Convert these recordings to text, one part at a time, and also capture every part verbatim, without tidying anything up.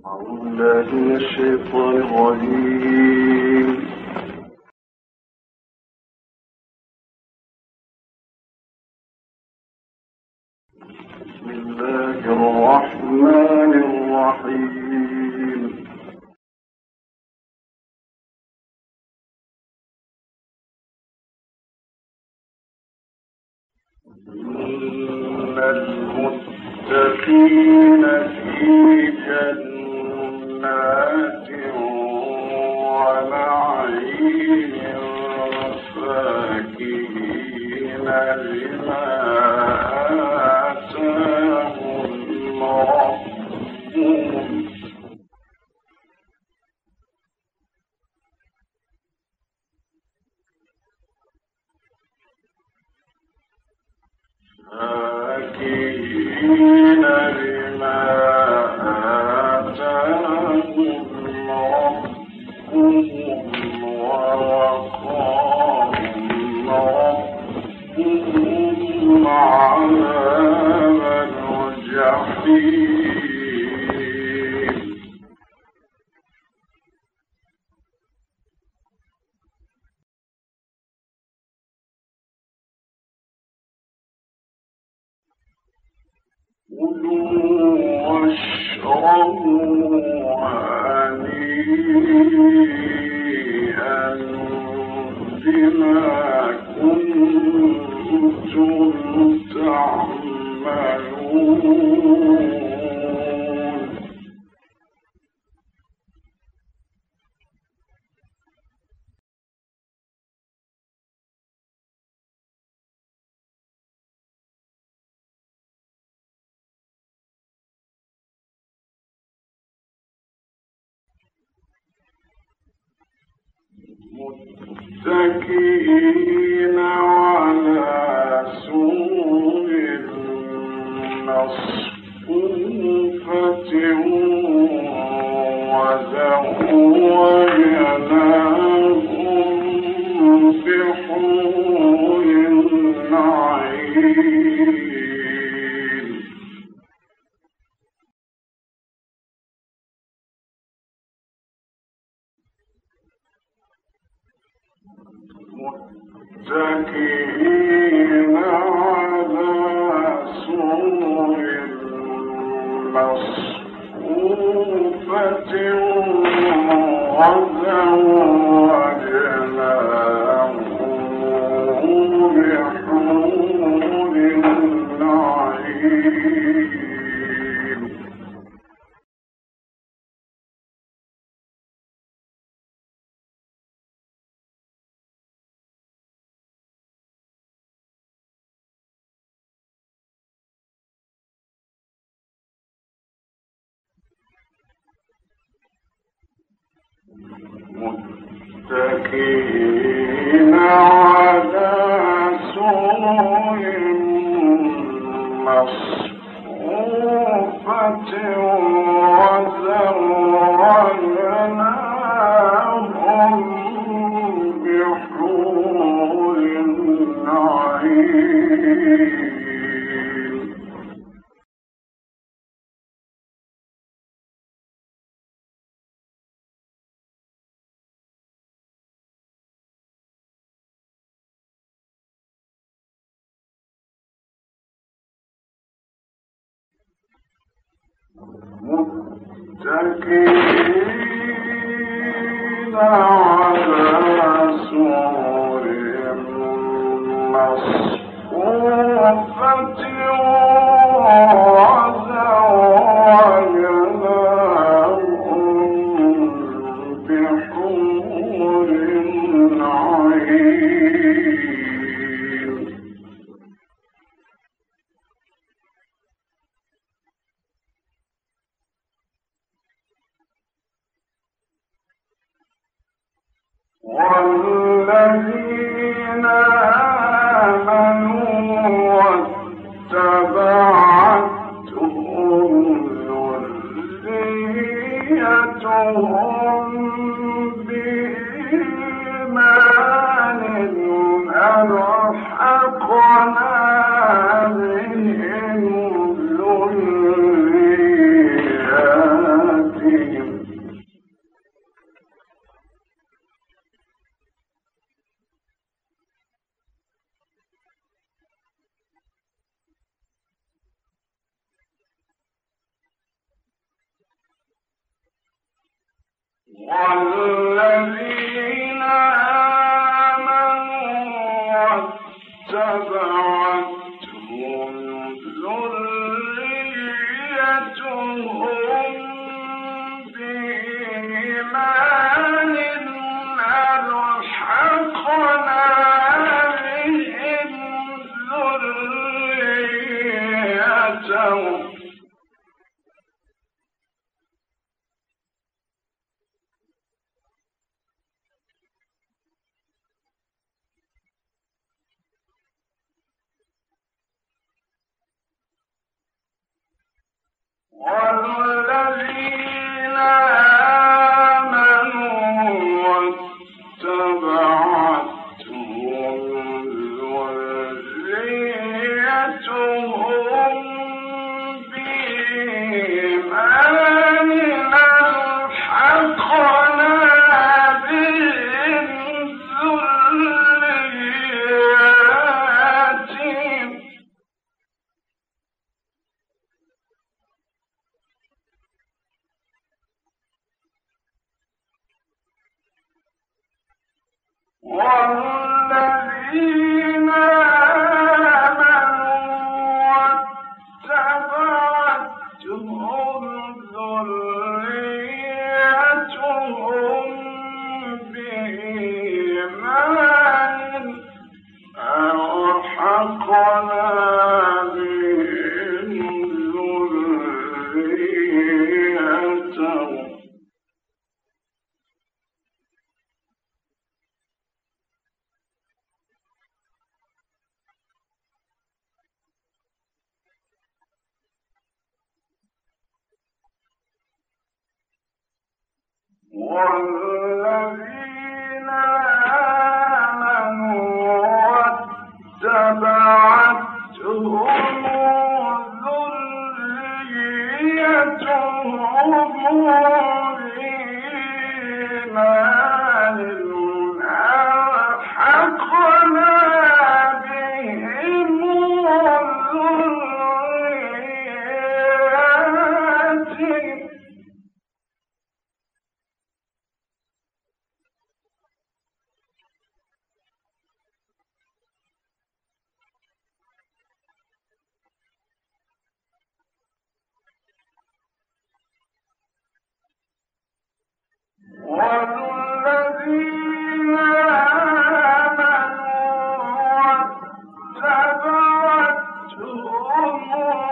بالله من الشيطان الرجيم. بسم الله الرحمن الرحيم. إن المتقين في جنات ونعيم فاكهين لما آتاهم ربهم فاكهين لما آتاهم ربهم ووقاهم ربهم عذاب الجحيم. كلوا واشربوا هنيئا بما كنتم تعملون. متكئين على سرر مصفوفة وزوجناهم بحور عين. متكئين على سرر مصفوفة وزوجناهم بحور عين. متكئين على سرر مصفوفة وزوجناهم بحور عين. متكئين على سرر مصفوفة وزوجناهم بحور عين. والذين آمنوا واتبعتهم ذريتهم بإيمان ألحقنا بهم ذرياتهم والذين آمنوا واتبعتهم ذريتهم بإيمان ألحقنا بهم ذريتهم والذين آمنوا واتبعتهم ذريتهم بإيمان ألحقنا بهم ذريتهم والذين آمنوا واتبعتهم ذريتهم بإيمان ألحقنا بهم ذريتهم والذين آمنوا واتبعتهم ذريتهم بإيمان ألحقنا بهم ذريتهم والذين آمنوا واتبعتهم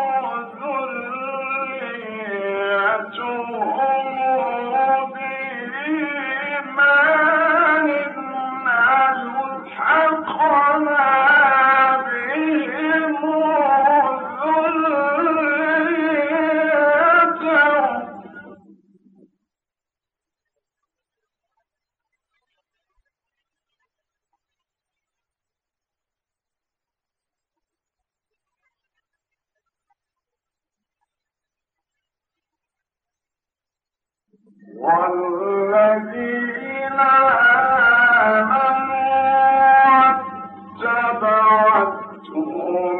ذريتهم بإيمان ألحقنا بهم ذريتهم والذين آمنوا واتبعتهم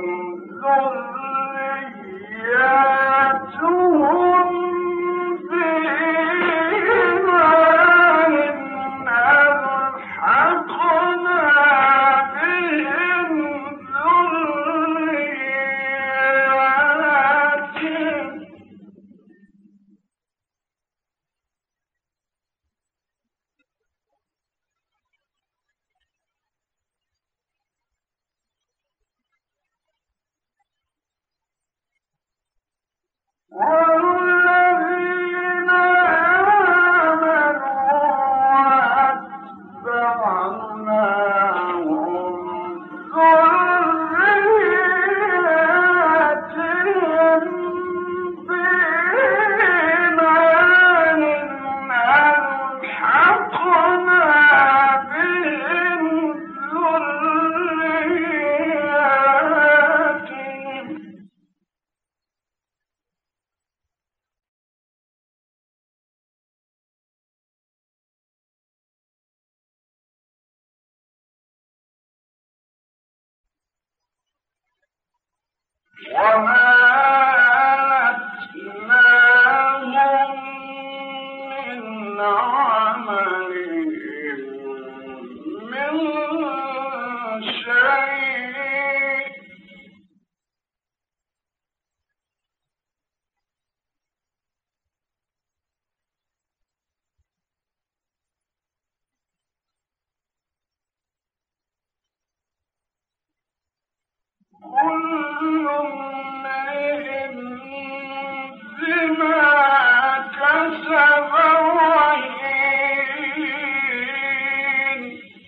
ذريتهم بإيمان ألحقنا بهم ذريتهم والذين آمنوا واتبعناهم ذريتهم بإيمان ألحقنا بهم ذريتهم وما ألتناهم من عمل امرئ بما كسب رهين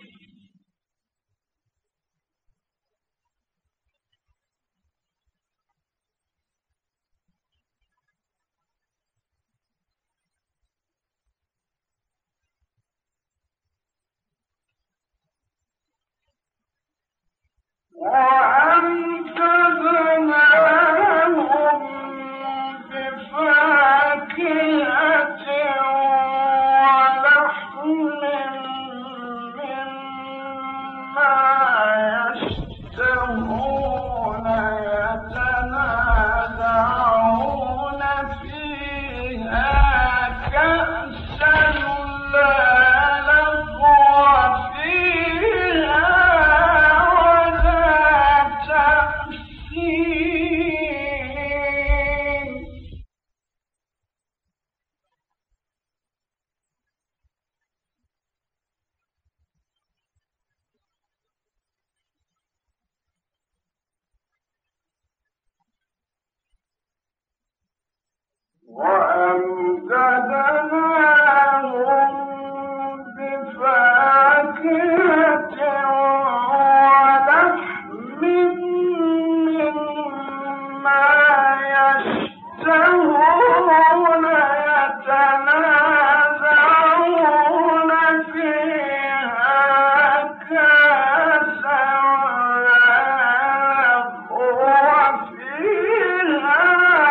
وأمددناهم بفاكهة ولحم مما يشتهون يتنازعون فيها كأسا لا لغو فيها وأمددناهم بفاكهة ولحم مما يشتهون يتنازعون فيها كأسا لا لغو فيها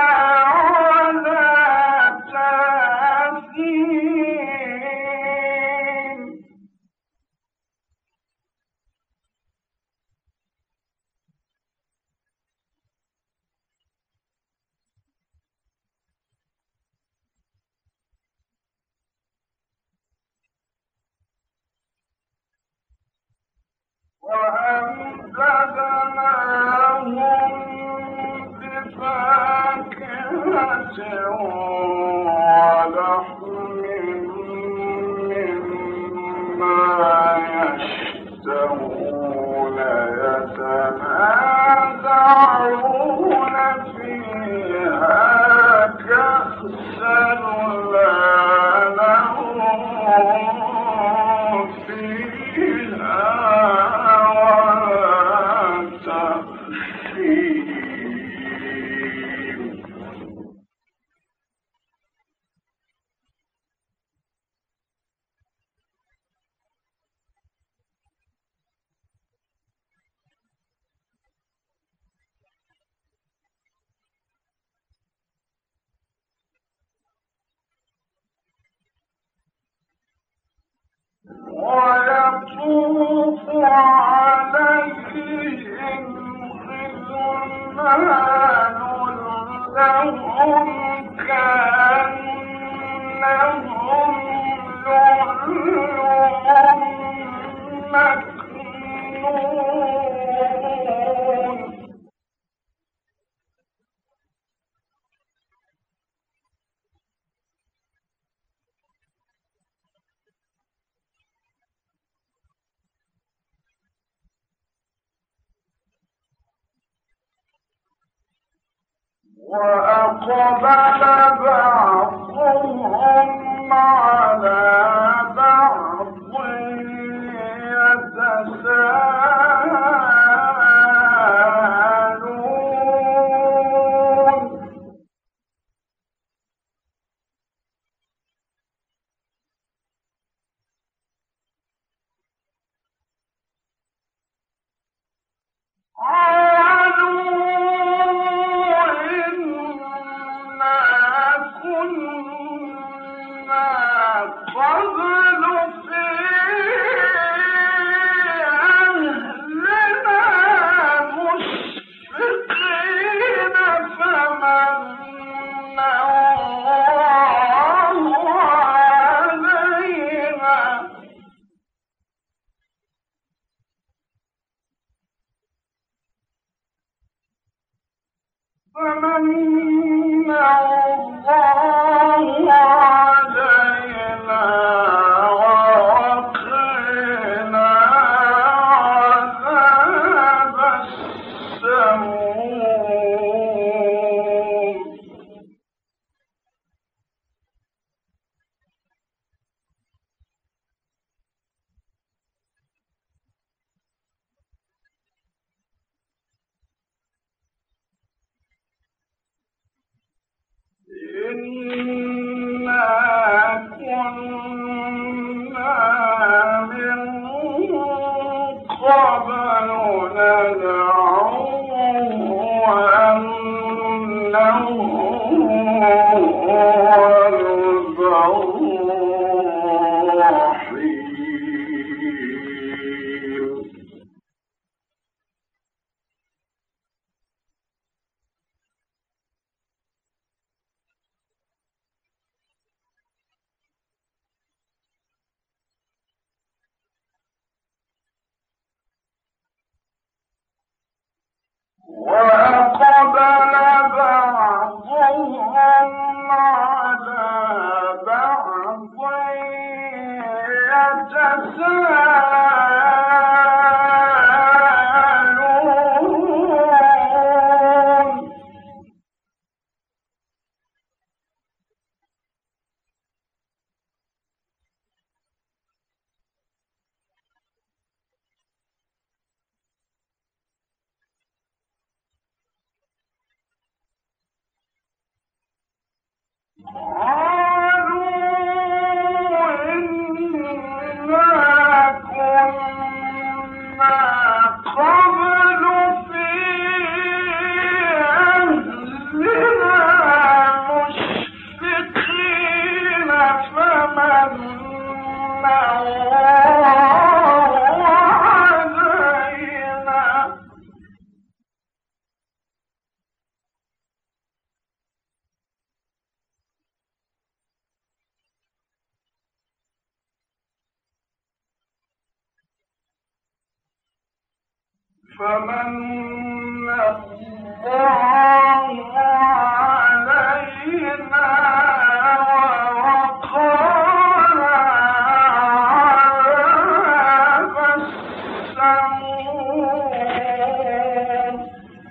وأمددناهم بفاكهة ولحم مما يشتهون يتنازعون فيها كأسا لا لهم فيها ويطوف عليهم غلمان لهم كأنهم لؤلؤ مكنون وأقبل بعضهم على بعض يتساءلون قالوا إنا فمن الله علينا ووقانا عذاب السموم.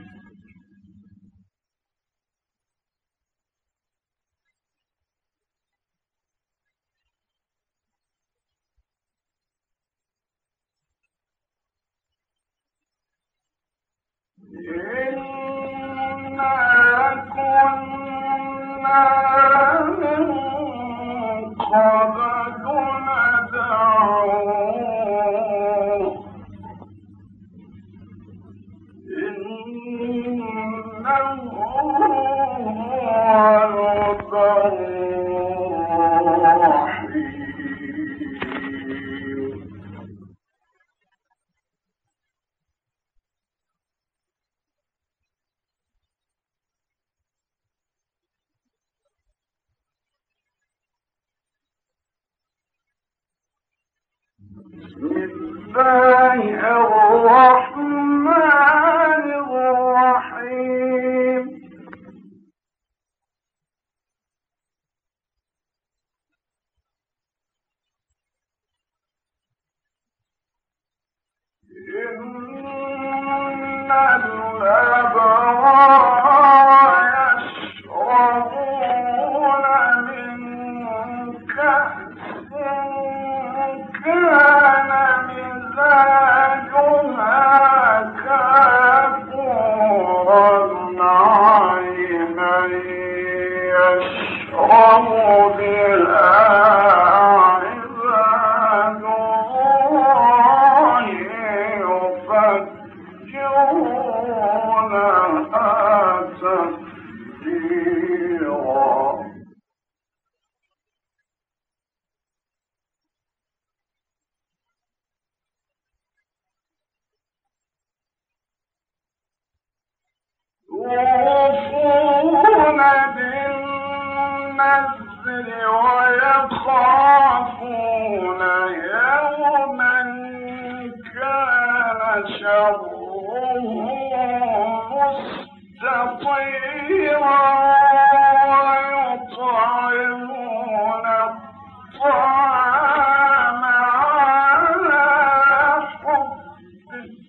بسم الله الرحمن الرحيم. إن الأبرار يشربون من كأس كان مزاجها كافورا عينا يشرب بها عباد الله يفجرونها تفجيرا. يوفون بالنذر ويخافون يوما كان شره مستطيرا ويطعمون الطعام على حبه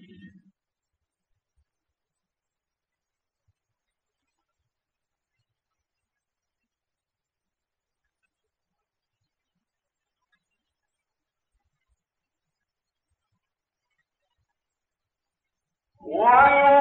ويطعمون